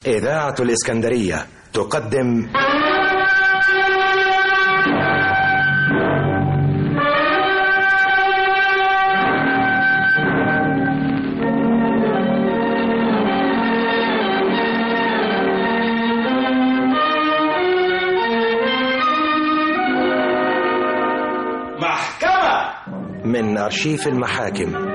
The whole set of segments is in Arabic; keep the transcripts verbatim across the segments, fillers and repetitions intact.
إذاعة الإسكندرية تقدم محكمة من أرشيف المحاكم.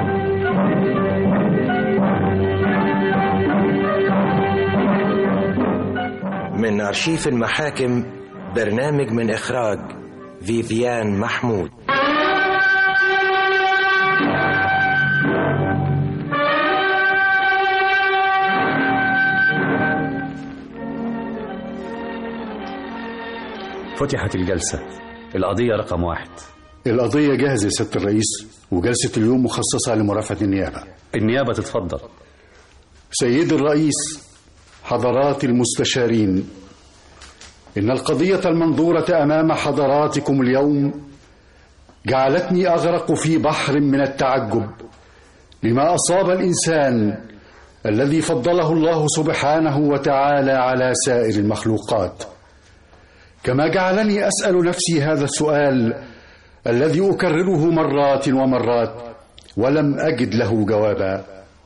من أرشيف المحاكم، برنامج من إخراج فيفيان محمود. فتحت الجلسة. القضية رقم واحد. القضية جاهزة يا سيادة الرئيس، وجلسة اليوم مخصصة لمرافعة النيابة. النيابة تتفضل. سيد الرئيس، حضرات المستشارين، إن القضية المنظورة أمام حضراتكم اليوم جعلتني أغرق في بحر من التعجب لما أصاب الإنسان الذي فضله الله سبحانه وتعالى على سائر المخلوقات، كما جعلني أسأل نفسي هذا السؤال الذي أكرره مرات ومرات ولم أجد له جوابا: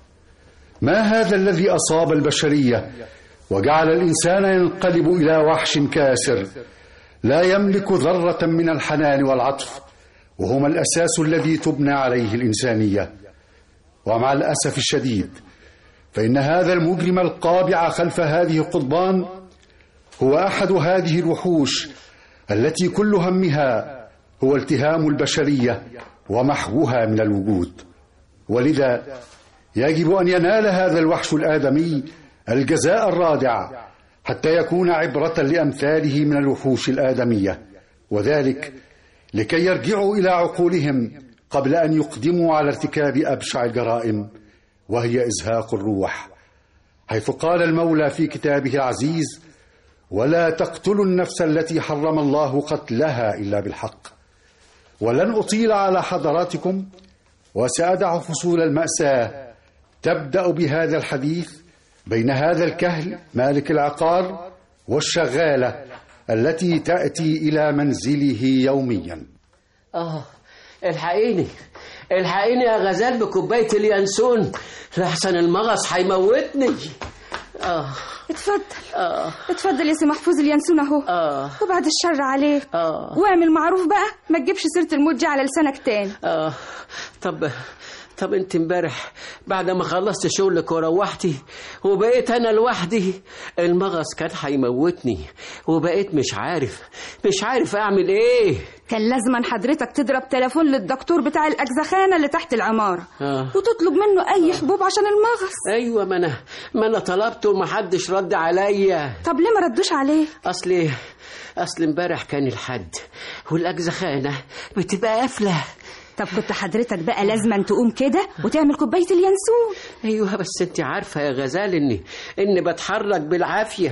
ما هذا الذي أصاب البشرية وجعل الإنسان ينقلب إلى وحش كاسر لا يملك ذرة من الحنان والعطف، وهما الأساس الذي تبنى عليه الإنسانية؟ ومع الأسف الشديد فإن هذا المجرم القابع خلف هذه القضبان هو أحد هذه الوحوش التي كل همها هو التهام البشرية ومحوها من الوجود. ولذا يجب أن ينال هذا الوحش الآدمي الجزاء الرادع حتى يكون عبرة لأمثاله من الوحوش الآدمية، وذلك لكي يرجعوا إلى عقولهم قبل أن يقدموا على ارتكاب أبشع الجرائم، وهي إزهاق الروح، حيث قال المولى في كتابه العزيز: ولا تقتلوا النفس التي حرم الله قتلها إلا بالحق. ولن أطيل على حضراتكم، وسأدع فصول المأساة تبدأ بهذا الحديث بين هذا الكهل مالك العقار والشغالة التي تأتي إلى منزله يوميا. آه الحقيني الحقيني يا غزال بكوباية اليانسون لحسن المغص هيموتني. آه اتفضل. آه اتفضل يا سي محفوظ، اليانسون اهو. آه وبعد الشر عليك. آه واعمل معروف بقى، ما تجيبش سيرة الموت دي على لسانك تاني. آه طب طب انت امبارح بعد ما خلصت شغلك وروحتي وبقيت انا لوحدي، المغص كان هيموتني وبقيت مش عارف مش عارف اعمل ايه. كان لازم حضرتك تضرب تليفون للدكتور بتاع الأجزخانة اللي تحت العمارة آه. وتطلب منه أي حبوب عشان المغص. ايوه، ما انا ما انا طلبته ومحدش رد عليا. طب ليه ما ردوش عليه؟ اصلي اصل امبارح كان الحد والأجزخانة بتبقى قافلة. طب كنت حضرتك بقى لازم تقوم كده وتعمل كوباية اليانسون. ايوه بس انت عارفة يا غزال اني اني بتحرك بالعافية.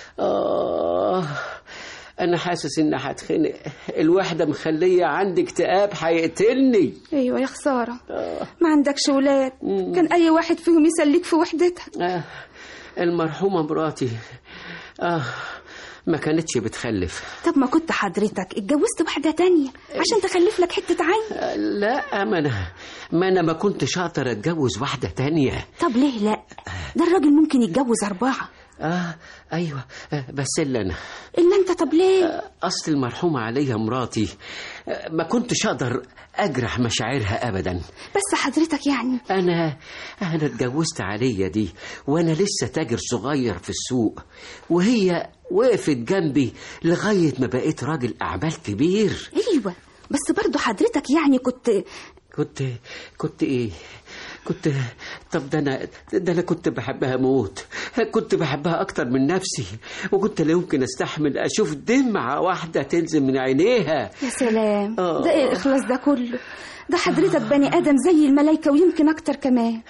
اه انا حاسس اني هتخنق، الوحدة مخلية عندي اكتئاب هيقتلني. ايوه يا خسارة. آه. ما عندكش ولاد، كان اي واحد فيهم يسليك في وحدتك. آه. المرحومة مراتي اه ما كانتش بتخلف. طب ما كنت حضرتك اتجوزت واحدة تانية عشان تخلف لك حتة عين. لا ما انا ما انا ما كنت شاطر اتجوز واحدة تانية. طب ليه لا؟ ده الراجل ممكن يتجوز أربعة. اه ايوه بس الا انا الا انت. طب ليه؟ اصل المرحومة عليها مراتي ما كنتش اقدر اجرح مشاعرها ابدا. بس حضرتك يعني انا انا اتجوزت عليا دي وانا لسه تاجر صغير في السوق، وهي وقفت جنبي لغاية ما بقيت راجل اعمال كبير. ايوه بس برضو حضرتك يعني كنت كنت كنت ايه كنت طب ده انا ده انا كنت بحبها موت، كنت بحبها اكتر من نفسي، وكنت لا يمكن استحمل اشوف دمعة واحدة تنزل من عينيها. يا سلام. آه. ده ايه الاخلاص ده كله؟ ده حضرتك بني ادم زي الملايكة ويمكن اكتر كمان.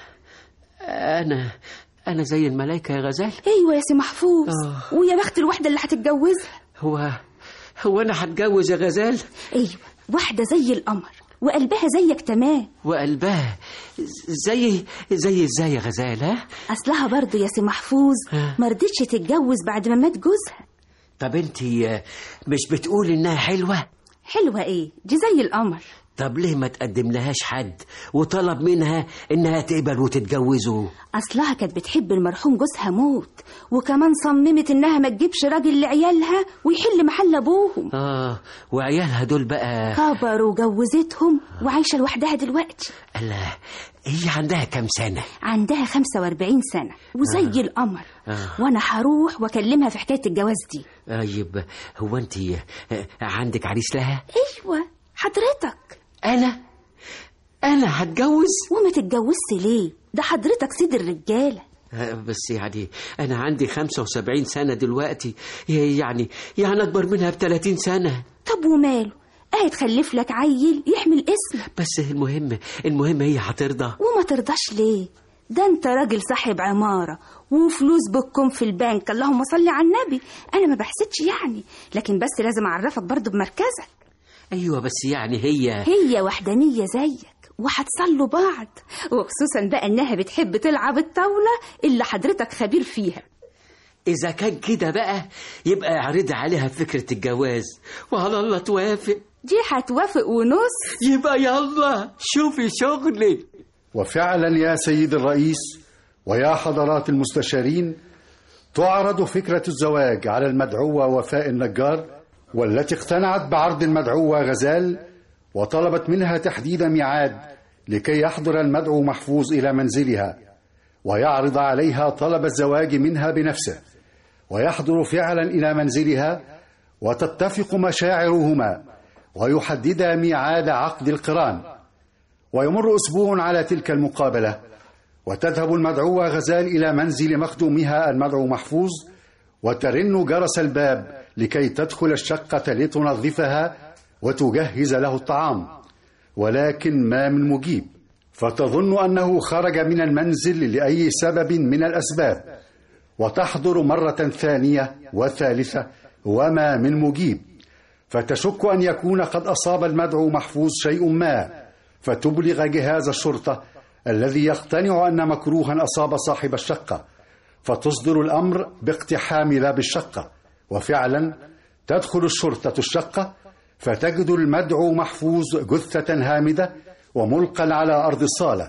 انا انا زي الملايكة يا غزال؟ ايوه يا سي محفوظ. آه. ويا بخت الوحدة اللي هتتجوزها. هو هو انا هتجوز يا غزال؟ ايوه واحدة زي القمر وقلبها زيك تمام. وقلبها زي زي ازاي يا غزال؟ ها اصلها برضه يا سي محفوظ مرضتش تتجوز بعد ما مات جوزها. طب انت مش بتقول انها حلوة؟ حلوة ايه؟ دي زي القمر. طب ليه ما تقدم لهاش حد وطلب منها انها تقبل وتتجوزه؟ اصلها كانت بتحب المرحوم جوزها موت، وكمان صممت انها ما تجيبش راجل لعيالها ويحل محل ابوهم. اه وعيالها دول بقى كبروا وجوزتهم وعايشه لوحدها دلوقتي. الله، هي عندها كام سنه؟ عندها خمسة وأربعين سنه وزي آه. القمر. آه. وانا هروح واكلمها في حكايه الجواز دي. طيب هو انت عندك عريس لها؟ ايوه حضرتك. انا انا هتجوز؟ وما تتجوزش ليه؟ ده حضرتك سيد الرجاله. بس يعني انا عندي خمسة وسبعين سنه دلوقتي، يعني يعني اكبر منها بثلاثين سنه. طب وماله، اهي تخلف لك عيل يحمل اسمك. بس المهم المهم هي هترضى. وما ترضاش ليه؟ ده انت راجل صاحب عماره وفلوس بتكون في البنك، اللهم صل على النبي. انا ما بحسدش يعني، لكن بس لازم اعرفك برضو بمركزك. ايوه بس يعني هي هي وحدانيه زيك وهتصلوا بعض، وخصوصا بقى انها بتحب تلعب الطاوله اللي حضرتك خبير فيها. اذا كان كده بقى يبقى اعرض عليها فكره الجواز وعلى الله توافق. دي هتوافق ونص. يبقى يلا شوفي شغلك. وفعلا يا سيد الرئيس ويا حضرات المستشارين، تعرض فكرة الزواج على المدعوة وفاء النجار، والتي اقتنعت بعرض المدعوة غزال وطلبت منها تحديد ميعاد لكي يحضر المدعو محفوظ إلى منزلها ويعرض عليها طلب الزواج منها بنفسه، ويحضر فعلا إلى منزلها وتتفق مشاعرهما ويحددا ميعاد عقد القران. ويمر أسبوع على تلك المقابلة، وتذهب المدعوة غزال إلى منزل مخدومها المدعو محفوظ وترن جرس الباب لكي تدخل الشقة لتنظفها وتجهز له الطعام، ولكن ما من مجيب، فتظن أنه خرج من المنزل لأي سبب من الأسباب، وتحضر مرة ثانية وثالثة وما من مجيب، فتشك أن يكون قد أصاب المدعو محفوظ شيء ما، فتبلغ جهاز الشرطة الذي يقتنع أن مكروها أصاب صاحب الشقة، فتصدر الأمر باقتحام باب الشقة. وفعلا تدخل الشرطة الشقة فتجد المدعو محفوظ جثة هامدة وملقا على أرض الصالة،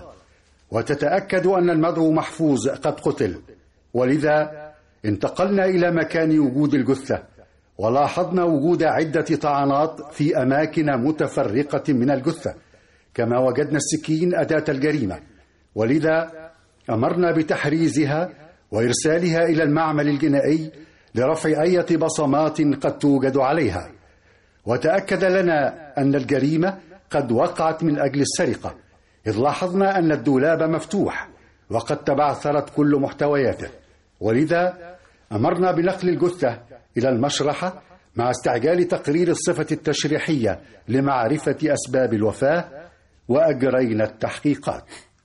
وتتأكد أن المدعو محفوظ قد قتل، ولذا انتقلنا إلى مكان وجود الجثة ولاحظنا وجود عدة طعنات في أماكن متفرقة من الجثة، كما وجدنا السكين أداة الجريمة، ولذا أمرنا بتحريزها وإرسالها إلى المعمل الجنائي لرفع أي بصمات قد توجد عليها. وتأكد لنا أن الجريمة قد وقعت من أجل السرقة، إذ لاحظنا أن الدولاب مفتوح وقد تبعثرت كل محتوياته، ولذا أمرنا بنقل الجثة إلى المشرحة مع استعجال تقرير الصفة التشريحية لمعرفة أسباب الوفاة، وأجرينا التحقيقات.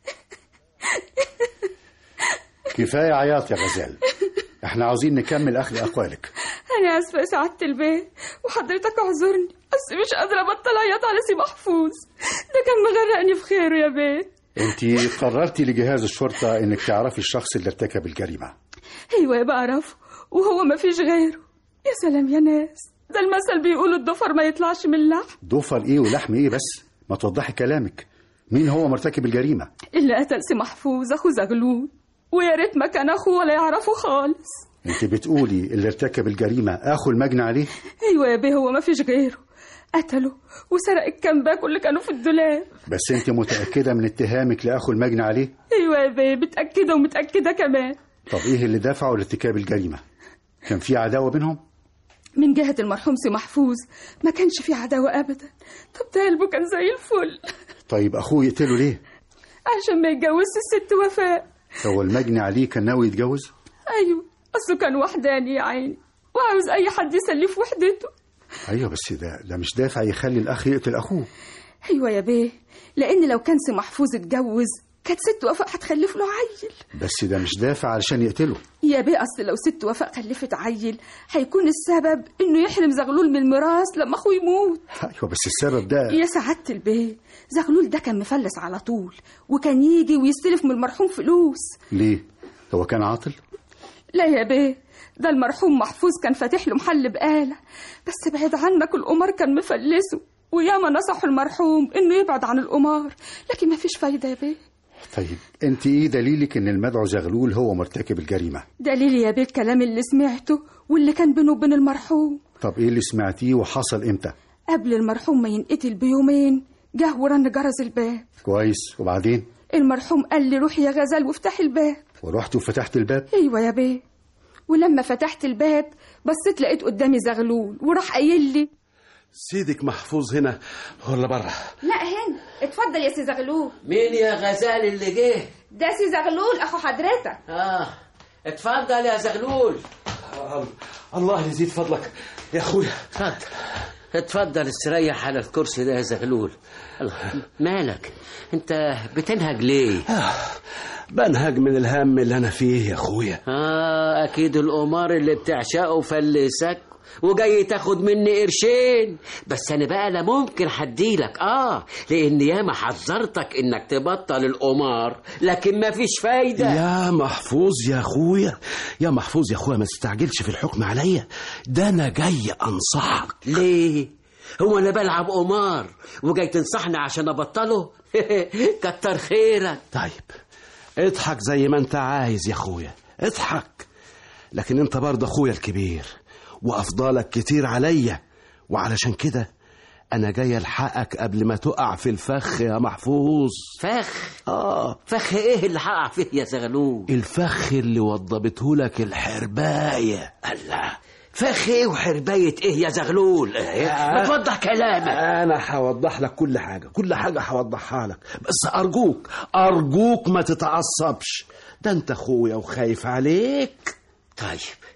كفاية عياط يا غزال، احنا عاوزين نكمل أخذ أقوالك. أنا آسفة يا سعادة البيه، وحضرتك اعذرني، بس مش قادرة أبطل عياط على سي محفوظ، ده كان مغرقني في خيره يا بيه. انتي قررتي لجهاز الشرطة انك تعرفي الشخص اللي ارتكب الجريمة؟ ايوه بعرفه، وهو ما فيش غيره. يا سلام يا ناس، ده المثل بيقولوا الضفر ما يطلعش من اللحم. ضفر ايه ولحم ايه؟ بس ما توضحي كلامك، مين هو مرتكب الجريمة؟ اللي قتل سي محفوظ اخو زغلول، ويا ريت ما كان اخوه ولا يعرفه خالص. انت بتقولي اللي ارتكب الجريمة اخو المجني عليه؟ ايوه يا بيه، هو ما فيش غيره، قتله وسرق الكام باكو اللي كانوا في الدولاب. بس انت متأكدة من اتهامك لأخو المجني عليه؟ ايوه يا بيه، متأكدة ومتأكدة كمان. طب ايه اللي دفعه لارتكاب الجريمة؟ كان في عداوة بينهم؟ من جهة المرحوم سي محفوظ ما كانش في عداوة أبدا، طب ده قلبه كان زي الفل. طيب أخوه يقتله ليه؟ عشان ما يتجوزش الست وفاء. هو المجني عليه كان ناوي يتجوز؟ أيوه، أصله كان وحداني يا عيني، وعاوز أي حد يسليه في وحدته. أيوه بس ده ده مش دافع يخلي الأخ يقتل أخوه. أيوه يا بيه، لأن لو كان سي محفوظ اتجوز كانت ست وفاء هتخلف له عيل. بس ده مش دافع علشان يقتله. يا بيه أصل لو ست وفاء خلفت عيل هيكون السبب إنه يحرم زغلول من الميراث لما أخوه يموت. أيوة بس السبب ده يا سعادة البيه، زغلول ده كان مفلس على طول، وكان يجي ويستلف من المرحوم فلوس. ليه؟ هو كان عاطل؟ لا يا بيه، ده المرحوم محفوظ كان فاتح له محل بقالة، بس بعيد عنك القمار كان مفلسه، وياما نصحوا المرحوم إنه يبعد عن القمار، لكن مفيش فايدة يا بيه. طيب انت ايه دليلك ان المدعو زغلول هو مرتكب الجريمة؟ دليلي يا بيه الكلام اللي سمعته واللي كان بينه وبين المرحوم. طب ايه اللي سمعتيه وحصل امتى؟ قبل المرحوم ما ينقتل بيومين جه ورن جرس الباب. كويس، وبعدين؟ المرحوم قال لي روح يا غزال وافتحي الباب. ورحت وفتحت الباب؟ ايوه يا بيه، ولما فتحت الباب بصيت لقيت قدامي زغلول وراح قايل لي سيدك محفوظ هنا ولا بره؟ لا هنا، اتفضل يا سي زغلول. مين يا غزال اللي جه؟ ده سي زغلول اخو حضرتك. اه اتفضل يا زغلول. الله يزيد فضلك يا اخويا. اتفضل اتفضل استريح على الكرسي ده يا زغلول. الله، مالك انت بتنهج ليه؟ آه بنهج من الهم اللي انا فيه يا اخويا. اه اكيد القمار اللي بتعشقه فلسك وجاي تاخد مني قرشين. بس انا بقى لا ممكن هديلك، اه لان ياما حذرتك انك تبطل القمار لكن ما فيش فايده. يا محفوظ يا اخويا، يا محفوظ يا اخويا، ما تستعجلش في الحكم عليا، ده انا جاي انصحك. ليه؟ هو انا بلعب قمار وجاي تنصحني عشان ابطله؟ كتر خيرك. طيب اضحك زي ما انت عايز يا اخويا، اضحك، لكن انت برضه اخويا الكبير وافضالك كتير عليا، وعلشان كده انا جاي الحقك قبل ما تقع في الفخ يا محفوظ. فخ؟ اه فخ ايه اللي هقع فيه يا زغلول؟ الفخ اللي وضبته لك الحرباية. الله، فخ ايه وحرباية ايه يا زغلول؟ آه. ما توضح كلامك. انا هوضح لك كل حاجة، كل حاجة هوضحها لك، بس ارجوك ارجوك ما تتعصبش، ده انت اخويا وخايف عليك. طيب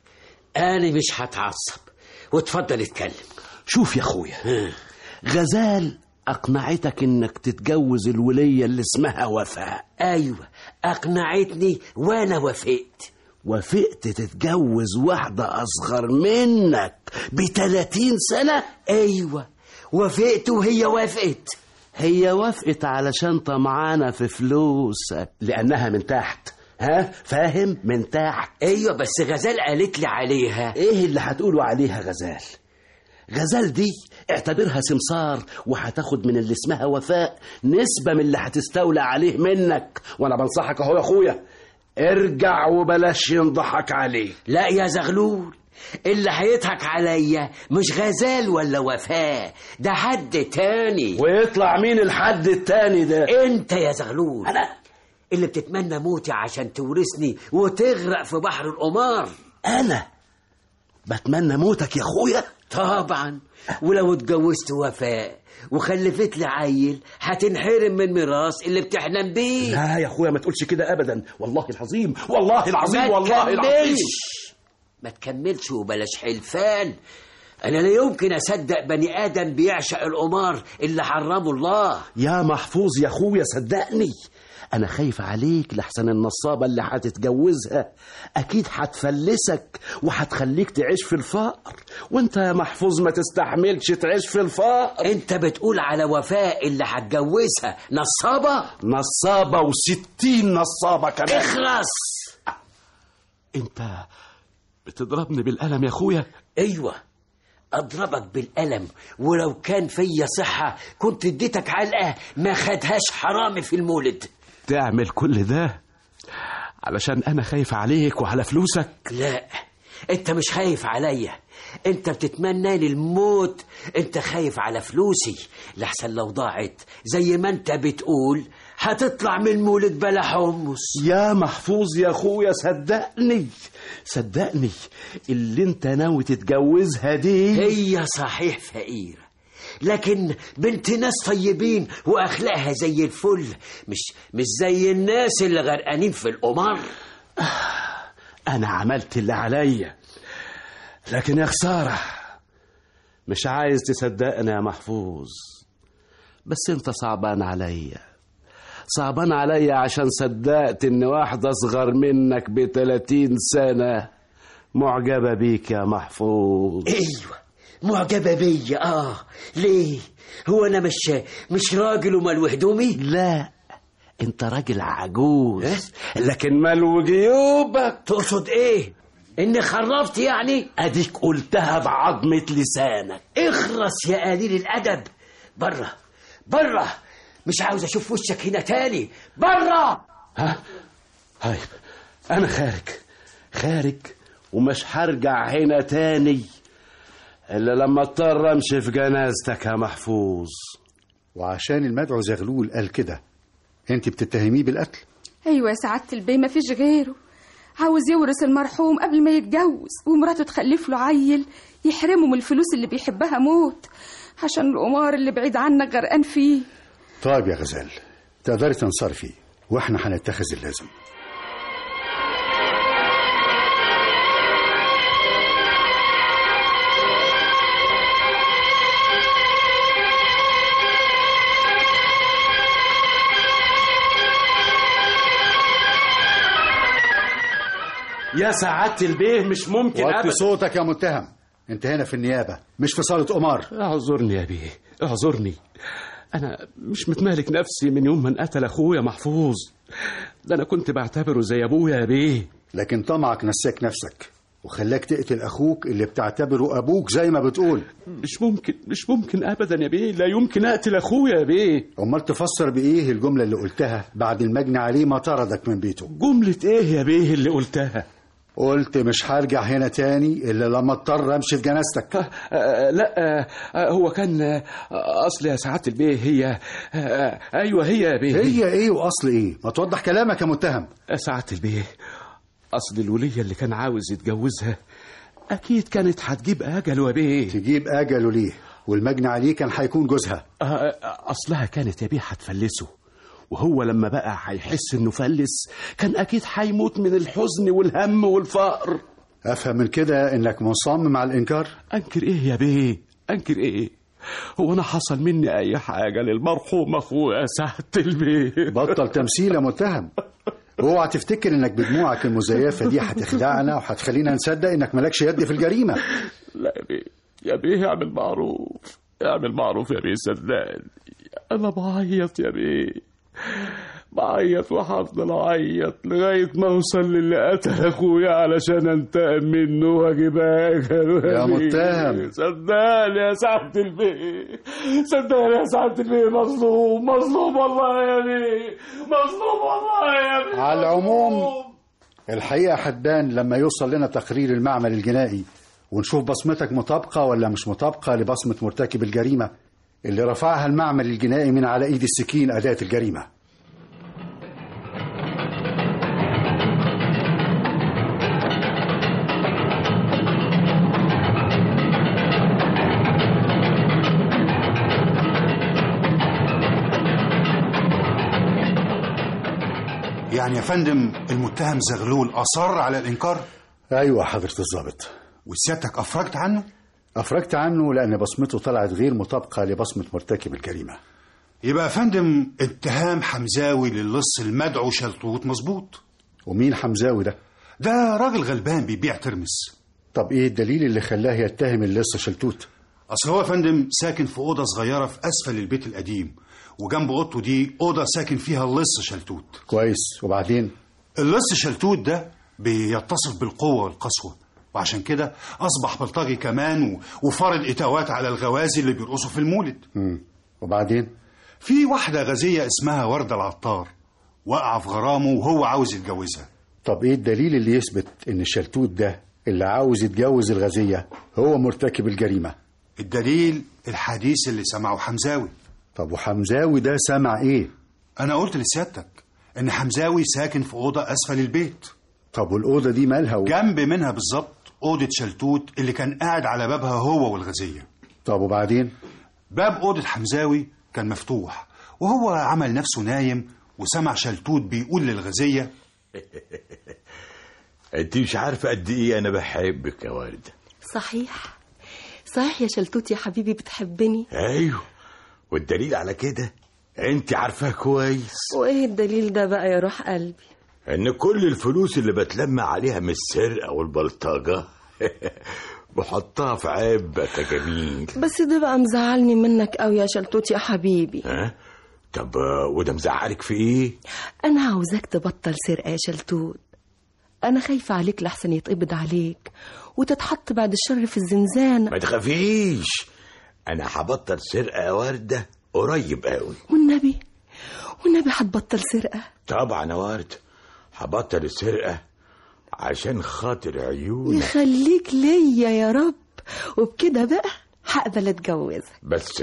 انا مش هتعصب، وتفضل اتكلم. شوف يا اخويا، غزال اقنعتك انك تتجوز الولية اللي اسمها وفاء. ايوه اقنعتني وانا وافقت. وافقت تتجوز واحدة اصغر منك بتلاتين سنة؟ ايوه وافقت وهي وافقت. هي وافقت علشان طمعانة في فلوسك، لانها من تحت، ها فاهم؟ من تحت. ايوه بس غزال قالت لي عليها. ايه اللي هتقولوا عليها غزال؟ غزال دي اعتبرها سمسار، وهتاخد من اللي اسمها وفاء نسبة من اللي هتستولى عليه منك، وانا بنصحك اهو يا اخويا، ارجع وبلاش ينضحك عليك. لا يا زغلول، اللي هيضحك عليا مش غزال ولا وفاء، ده حد تاني. ويطلع مين الحد التاني ده؟ انت يا زغلول، انا اللي بتتمنى موتي عشان تورثني وتغرق في بحر القمار. انا بتمنى موتك يا اخويا؟ طبعا، ولو اتجوزت وفاء وخلفت لي عيل هتنحرم من ميراث اللي بتحلم بيه. لا يا اخويا ما تقولش كده ابدا، والله العظيم والله العظيم ما والله العظيم. ما تكملش وبلاش حلفان. انا لا يمكن اصدق بني ادم بيعشق القمار اللي حرمه الله. يا محفوظ يا اخويا صدقني، انا خايف عليك لحسن النصابة اللي هتتجوزها اكيد هتفلسك وهتخليك تعيش في الفقر، وانت يا محفوظ ما تستحملش تعيش في الفقر. انت بتقول على وفاء اللي هتجوزها نصابة؟ نصابة وستين نصابة كمان. اخرس. انت بتضربني بالقلم يا اخويا؟ ايوه اضربك بالقلم، ولو كان فيا صحة كنت اديتك علقة ما خدهاش حرامي في المولد. تعمل كل ده علشان انا خايف عليك وعلى فلوسك؟ لا انت مش خايف عليا، انت بتتمنى لي الموت. انت خايف على فلوسي لحسن لو ضاعت زي ما انت بتقول هتطلع من المولد بلا حمص. يا محفوظ يا اخويا صدقني صدقني اللي انت ناوي تتجوزها دي هي صحيح فقيرة لكن بنت ناس طيبين واخلاقها زي الفل، مش مش زي الناس اللي غرقانين في القمار. انا عملت اللي عليا، لكن يا خسارة مش عايز تصدقني يا محفوظ، بس انت صعبان عليا، صعبان عليا عشان صدقت ان واحدة اصغر منك بتلاتين سنة معجبة بيك يا محفوظ. ايوه معجبة بيا. اه ليه؟ هو انا مش مش راجل وملو هدومي؟ لا انت راجل عجوز لكن ملو جيوبك. تقصد ايه؟ اني خرفت يعني؟ اديك قلتها بعظمة لسانك. اخرس يا قليل الادب. بره بره، مش عاوز اشوف وشك هنا تاني. بره. ها هاي انا خارج خارج ومش هرجع هنا تاني الا لما اضطر امشي في جنازتك يا محفوظ. وعشان المدعو زغلول قال كده انت بتتهميه بالقتل؟ ايوه يا سعاده البيه، مفيش غيره. عاوز يورث المرحوم قبل ما يتجوز ومراته تخلف له عيل يحرمه من الفلوس اللي بيحبها موت عشان القمار اللي بعيد عنك غرقان فيه. طيب يا غزال، تقدري تنصرفي واحنا هنتخذ اللازم. يا سعادة البيه مش ممكن وطي أبدا. صوتك يا متهم، انت هنا في النيابة مش في صالة قمار. اعذرني يا بيه اعذرني، انا مش متمالك نفسي من يوم من قتل اخويا محفوظ. ده انا كنت بعتبره زي ابويا يا بيه. لكن طمعك نساك نفسك وخلاك تقتل اخوك اللي بتعتبره ابوك زي ما بتقول. مش ممكن مش ممكن ابدا يا بيه، لا يمكن اقتل اخويا يا بيه. امال تفسر بايه الجملة اللي قلتها بعد المجني عليه ما طردك من بيته؟ جملة ايه يا بيه اللي قلتها؟ قلت مش هرجع هنا تاني الا لما اضطر امشي في جنازتك. آه آه لا آه آه هو كان آه اصل يا سعادة البيه هي آه ايوه هي يا بيه. هي ايه واصل ايه؟ ما توضح كلامك يا متهم. يا سعادة البيه اصل الولية اللي كان عاوز يتجوزها اكيد كانت هتجيب اجله يا بيه. تجيب اجله ليه؟ والمجني عليه كان هيكون جوزها. آه اصلها كانت يا بيه هتفلسه، وهو لما بقى هيحس انه فلس كان اكيد هيموت من الحزن والهم والفقر. افهم من كده انك مصمم على الانكار؟ انكر ايه يا بيه؟ انكر ايه؟ هو انا حصل مني اي حاجه للمرحوم اخويا سعادة البيه؟ بطل تمثيل يا متهم. اوعى تفتكر انك بدموعك المزيفه دي هتخدعنا وهتخلينا نصدق انك مالكش يد في الجريمه. لا يا بيه يا بيه اعمل معروف اعمل معروف يا بيه، صدقني انا بعيط يا بيه، بعيط وهفضل اعيط لغايه ما اوصل للي قتل اخويا علشان انتقم منه واجيب اجله يا متهم. صدقني يا سعادة البيه، صدقني يا سعادة البيه، مظلوم مظلوم والله يا بيه، مظلوم والله يا بيه. على العموم الحقيقه هتبان لما يوصل لنا تقرير المعمل الجنائي ونشوف بصمتك مطابقه ولا مش مطابقه لبصمه مرتكب الجريمه اللي رفعها المعمل الجنائي من على ايد السكين أداة الجريمة. يعني يا فندم المتهم زغلول أصر على الإنكار؟ أيوة حضرة الضابط. وسيادتك أفرجت عنه؟ أفرجت عنه لأن بصمته طلعت غير مطابقة لبصمة مرتكب الجريمة. يبقى يا فندم اتهام حمزاوي للص المدعو شلتوت مظبوط. ومين حمزاوي ده؟ ده راجل غلبان بيبيع ترمس. طب إيه الدليل اللي خلاه يتهم اللص شلتوت؟ أصل هو يا فندم ساكن في أوضة صغيرة في أسفل البيت القديم، وجنب أوضته دي أوضة ساكن فيها اللص شلتوت. كويس، وبعدين؟ اللص شلتوت ده بيتصف بالقوة والقسوة، وعشان كده أصبح بلطجي كمان وفرض إتاوات على الغوازي اللي بيرقصوا في المولد. مم. وبعدين؟ في واحدة غازية اسمها وردة العطار وقع في غرامه وهو عاوز يتجوزها. طب إيه الدليل اللي يثبت إن الشلتوت ده اللي عاوز يتجوز الغازية هو مرتكب الجريمة؟ الدليل الحديث اللي سمعه حمزاوي. طب وحمزاوي ده سمع إيه؟ أنا قلت لسيادتك إن حمزاوي ساكن في أوضة أسفل البيت. طب والأوضة دي مالها؟ و... جنب منها بالظبط أوضة شلتوت اللي كان قاعد على بابها هو والغازية. طب وبعدين؟ باب أوضة حمزاوي كان مفتوح وهو عمل نفسه نايم وسمع شلتوت بيقول للغازية انت مش عارفة قد ايه انا بحبك يا وردة. صحيح صحيح يا شلتوت يا حبيبي بتحبني. ايوه، والدليل على كده انت عارفاه كويس. وايه الدليل ده بقى يا روح قلبي؟ ان كل الفلوس اللي بتلم عليها من السرقه والبلطجه بحطها في عبك يا جميل. بس ده بقى مزعلني منك قوي يا شلتوت يا حبيبي. ها؟ طب وده مزعلك في ايه؟ انا عاوزاك تبطل سرقه يا شلتوت. انا خايفه عليك لحسن يتقبض عليك وتتحط بعد الشر في الزنزانه. ما تخافيش، انا هبطل سرقه يا ورده قريب قوي. والنبي والنبي هتبطل سرقه؟ طبعا يا ورده هبطل السرقه عشان خاطر عيونك. يخليك ليا يا رب، وبكده بقى هقبل اتجوزك. بس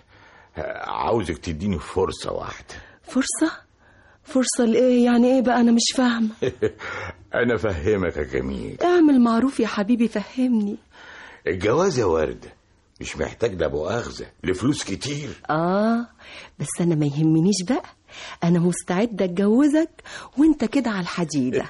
عاوزك تديني فرصه واحده. فرصه؟ فرصه لايه يعني؟ ايه بقى؟ انا مش فاهمه. انا فهمك يا جميل. اعمل معروف يا حبيبي، فهمني. الجواز يا ورده مش محتاج لا مؤاخذه لفلوس كتير. اه بس انا ما يهمنيش بقى، انا مستعده اتجوزك وانت كده على الحديده.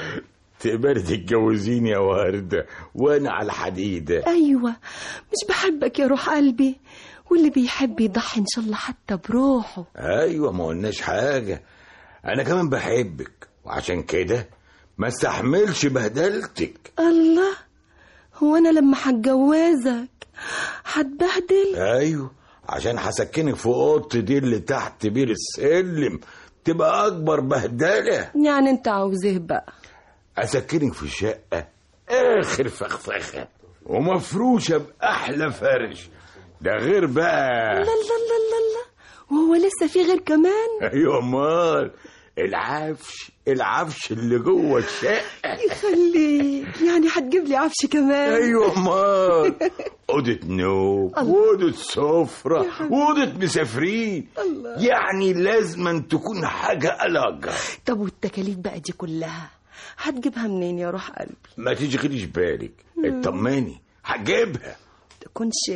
تقدري تتجوزيني يا ورده وانا على الحديده؟ ايوه، مش بحبك يا روح قلبي، واللي بيحب يضحي ان شاء الله حتى بروحه. ايوه ما قلناش حاجه، انا كمان بحبك وعشان كده ما استحملش بهدلتك. الله، هو انا لما هتجوزك هتبهدل؟ ايوه عشان هسكنك في اوضتي دي اللي تحت بير السلم، تبقى اكبر بهدله. يعني انت عاوز ايه بقى؟ اسكنك في شقه اخر فخفخه ومفروشه باحلى فرش، ده غير بقى. لا لا لا لا لا، وهو لسه في غير كمان؟ ايوه امال، العفش العفش اللي جوه الشقه. يخليك، يعني هتجيب لي عفش كمان؟ ايوه امال، اوضه نوم واوضه سفره واوضه مسافرين، يعني لازم تكون حاجه ألجة. طب والتكاليف بقى دي كلها هتجيبها منين يا روح قلبي؟ ما تشغليش بالك، اطمني هجيبها. تكونش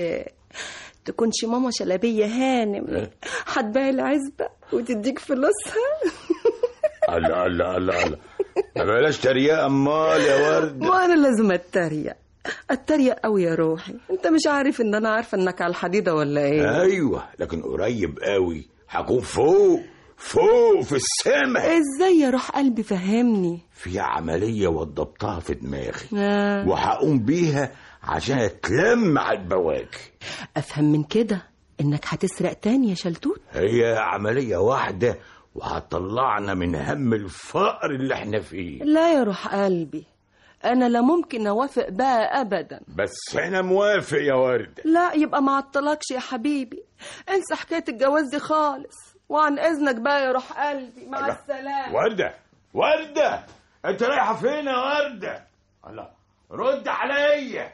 تكونش ماما شلبيه هانم هتبيع العزبه وتديك فلوسها؟ الله الله الله الله، ما بلاش تريقه امال يا ورده. ما انا لازم اتريق اتريق قوي يا روحي، انت مش عارف ان انا عارفه انك على الحديده ولا ايه؟ ايوه لكن قريب قوي هكون فوق فوق في السماء. ازاي يا روح قلبي؟ فهمني. في عمليه وضبطها في دماغي آه. وهقوم بيها عشان اتلم على البواكي. افهم من كده انك هتسرق تاني يا شلتوت؟ هي عمليه واحده وهتطلعنا من هم الفقر اللي احنا فيه. لا يا روح قلبي، انا لا ممكن اوافق بقى ابدا. بس انا موافق يا ورده. لا يبقى ما عطلكش يا حبيبي، انسى حكايه الجواز دي خالص، وعن اذنك بقى يا روح قلبي، مع الله. السلامه. ورده ورده، انت رايحه فين يا ورده؟ الله، رد عليا.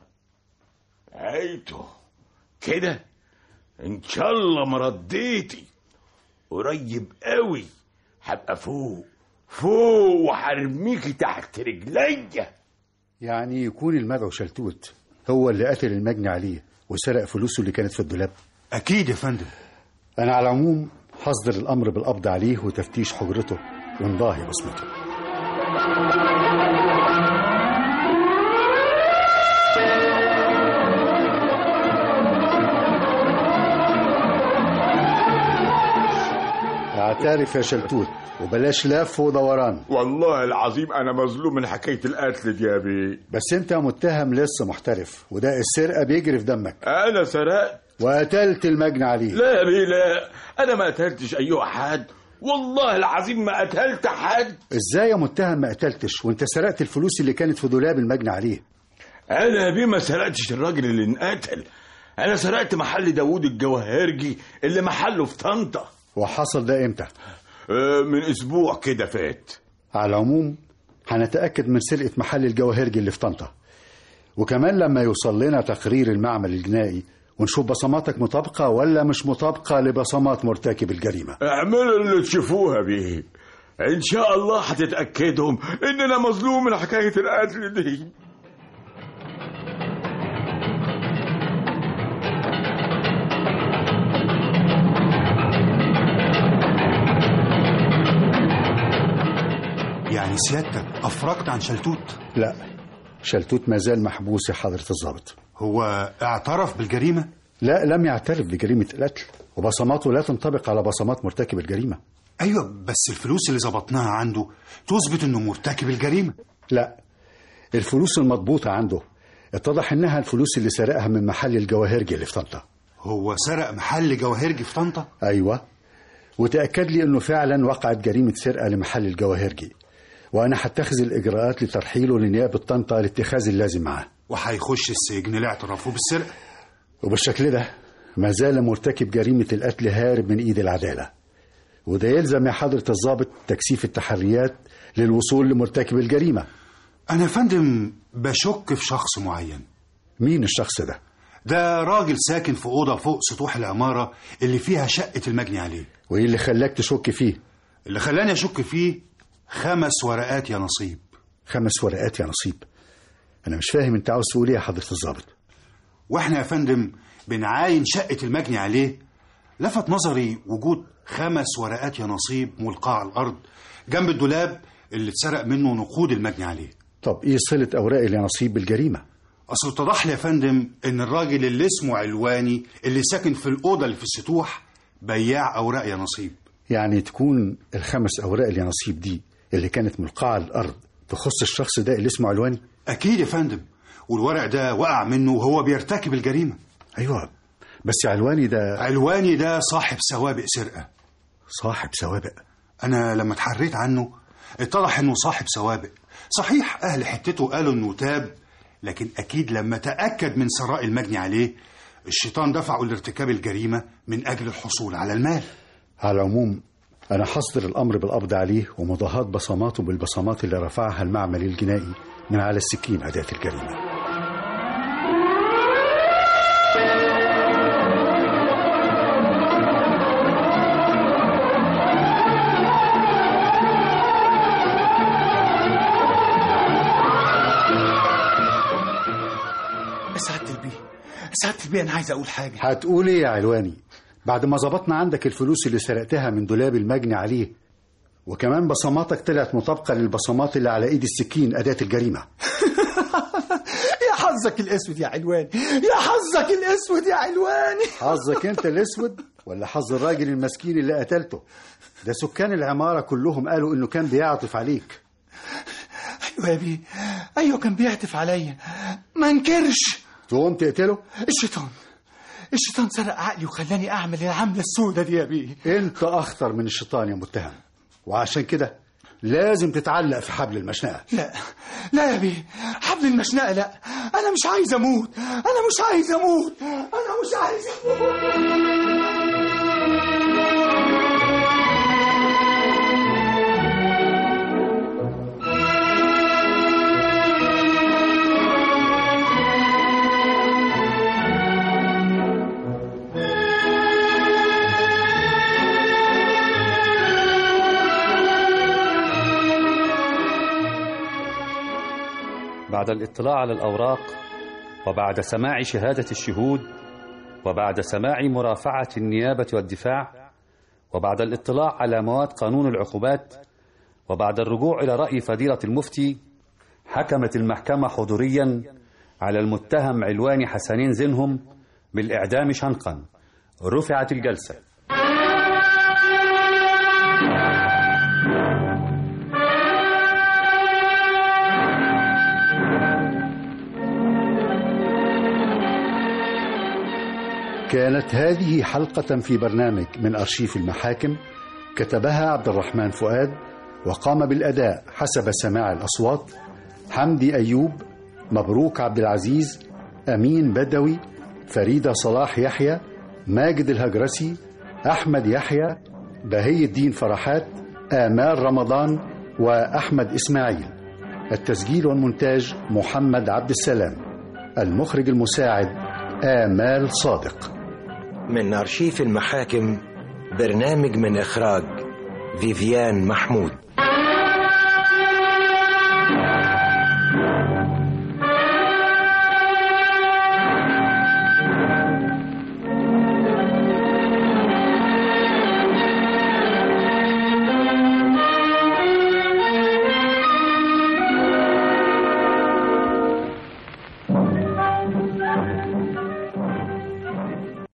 ايتو كده ان شاء الله ما رديتي قريب قوي هبقى فوق فوق وحرميكي تحت رجليا. يعني يكون المدعو شلتوت هو اللي قتل المجني عليه وسرق فلوسه اللي كانت في الدولاب؟ اكيد يا فندم. انا على العموم هصدر الامر بالقبض عليه وتفتيش حجرته وانضاهي بصمته. اعترف يا شلتوت وبلاش لف ودوران. والله العظيم انا مظلوم من حكايه القتل دي يا بيه. بس انت متهم لسه محترف، وده السرقه بيجري في دمك. انا سرقت وقتلت المجني عليه. لا يا بيه لا، انا ما قتلتش اي حد، والله العظيم ما قتلت حد. ازاي يا متهم ما قتلتش وانت سرقت الفلوس اللي كانت في دولاب المجني عليه؟ انا يا بيه ما سرقتش الراجل اللي انقتل، انا سرقت محل داوود الجواهرجي اللي محله في طنطا. وحصل ده امتى؟ من اسبوع كده فات. على العموم هنتاكد من سرقه محل الجواهرجي اللي في طنطا، وكمان لما يوصل لنا تقرير المعمل الجنائي ونشوف بصماتك مطابقه ولا مش مطابقه لبصمات مرتكب الجريمه. اعملوا اللي تشوفوها بيه، ان شاء الله هتتاكدهم ان انا مظلوم من حكايه القتل دي. يعني سيادتك افرجت عن شلتوت؟ لا، شلتوت ما زال محبوس يا حضرة الضابط. هو اعترف بالجريمة؟ لا، لم يعترف بجريمة القتل، وبصماته لا تنطبق على بصمات مرتكب الجريمة. أيوة، بس الفلوس اللي ظبطناها عنده تثبت إنه مرتكب الجريمة. لا، الفلوس المضبوطة عنده اتضح إنها الفلوس اللي سرقها من محل الجواهرجي اللي في طنطا. هو سرق محل جواهرجي في طنطا؟ أيوة، وتأكد لي إنه فعلا وقعت جريمة سرقة لمحل الجواهرجي، وأنا هتخذ الإجراءات لترحيله لنيابة طنطا لاتخاذ اللازم معاه. وهيخش السجن لاعترافه بالسرقة. وبالشكل ده ما زال مرتكب جريمة القتل هارب من إيد العدالة، وده يلزم يا حضرة الضابط تكثيف التحريات للوصول لمرتكب الجريمة. أنا فندم بشك في شخص معين. مين الشخص ده؟ ده راجل ساكن في أوضة فوق سطوح العمارة اللي فيها شقة المجني عليه. وإيه اللي خلاك تشك فيه؟ اللي خلاني أشك فيه خمس ورقات يا نصيب. خمس ورقات يا نصيب؟ أنا مش فاهم أنت عاوز تقول إيه يا حضرة الضابط. وإحنا يا فندم بنعاين شقة المجني عليه، لفت نظري وجود خمس ورقات يا نصيب ملقاة على الأرض جنب الدولاب اللي اتسرق منه نقود المجني عليه. طب إيه صلة أوراق يا نصيب بالجريمة؟ أصل اتضح لي يا فندم إن الراجل اللي اسمه علواني اللي ساكن في الأوضة اللي في السطوح بياع أوراق يا نصيب. يعني تكون الخمس أوراق يا نصيب دي اللي كانت ملقاة على الأرض تخص الشخص ده اللي اسمه علواني؟ أكيد يا فندم، والورق ده وقع منه وهو بيرتكب الجريمة. أيوة، بس علواني ده علواني ده صاحب سوابق سرقة. صاحب سوابق؟ أنا لما اتحريت عنه اتضح إنه صاحب سوابق. صحيح أهل حتته قالوا إنه تاب، لكن أكيد لما تأكد من ثراء المجني عليه الشيطان دفعه لارتكاب الجريمة من أجل الحصول على المال. على العموم أنا حصدر الأمر بالقبض عليه ومضاهاة بصماته بالبصمات اللي رفعها المعمل الجنائي من على السكين أداة الجريمة. سعادة البيه سعادة البيه أنا عايز أقول حاجة. هتقول إيه يا علواني؟ بعد ما ظبطنا عندك الفلوس اللي سرقتها من دولاب المجني عليه وكمان بصماتك طلعت مطابقة للبصمات اللي على إيد السكين أداة الجريمة. يا حظك الأسود يا علواني، يا حظك الأسود يا علواني. حظك أنت الأسود ولا حظ الراجل المسكين اللي قتلته؟ ده سكان العمارة كلهم قالوا إنه كان بيعطف عليك. أيوة يا بيه، أيوة كان بيعطف عليا، ما انكرش. تقوم تقتله؟ الشيطان الشيطان سرق عقلي وخلاني أعمل العملة السودة دي يا بيه. أنت أخطر من الشيطان يا متهم، وعشان كده لازم تتعلق في حبل المشنقة. لا لا يا بيه، حبل المشنقة لا، أنا مش عايز أموت، أنا مش عايز أموت، أنا مش عايز أموت. بعد الاطلاع على الأوراق وبعد سماع شهادة الشهود وبعد سماع مرافعة النيابة والدفاع وبعد الاطلاع على مواد قانون العقوبات وبعد الرجوع إلى رأي فضيلة المفتي، حكمت المحكمة حضوريا على المتهم علواني حسنين زينهم بالإعدام شنقا. رفعت الجلسة. كانت هذه حلقة في برنامج من أرشيف المحاكم، كتبها عبد الرحمن فؤاد، وقام بالأداء حسب سماع الأصوات حمدي أيوب، مبروك عبد العزيز، أمين بدوي، فريدة صلاح يحيى، ماجد الهجرسي، أحمد يحيى، بهي الدين فرحات، آمال رمضان، وأحمد إسماعيل. التسجيل والمونتاج محمد عبد السلام. المخرج المساعد آمال صادق. من أرشيف المحاكم، برنامج من إخراج فيفيان محمود.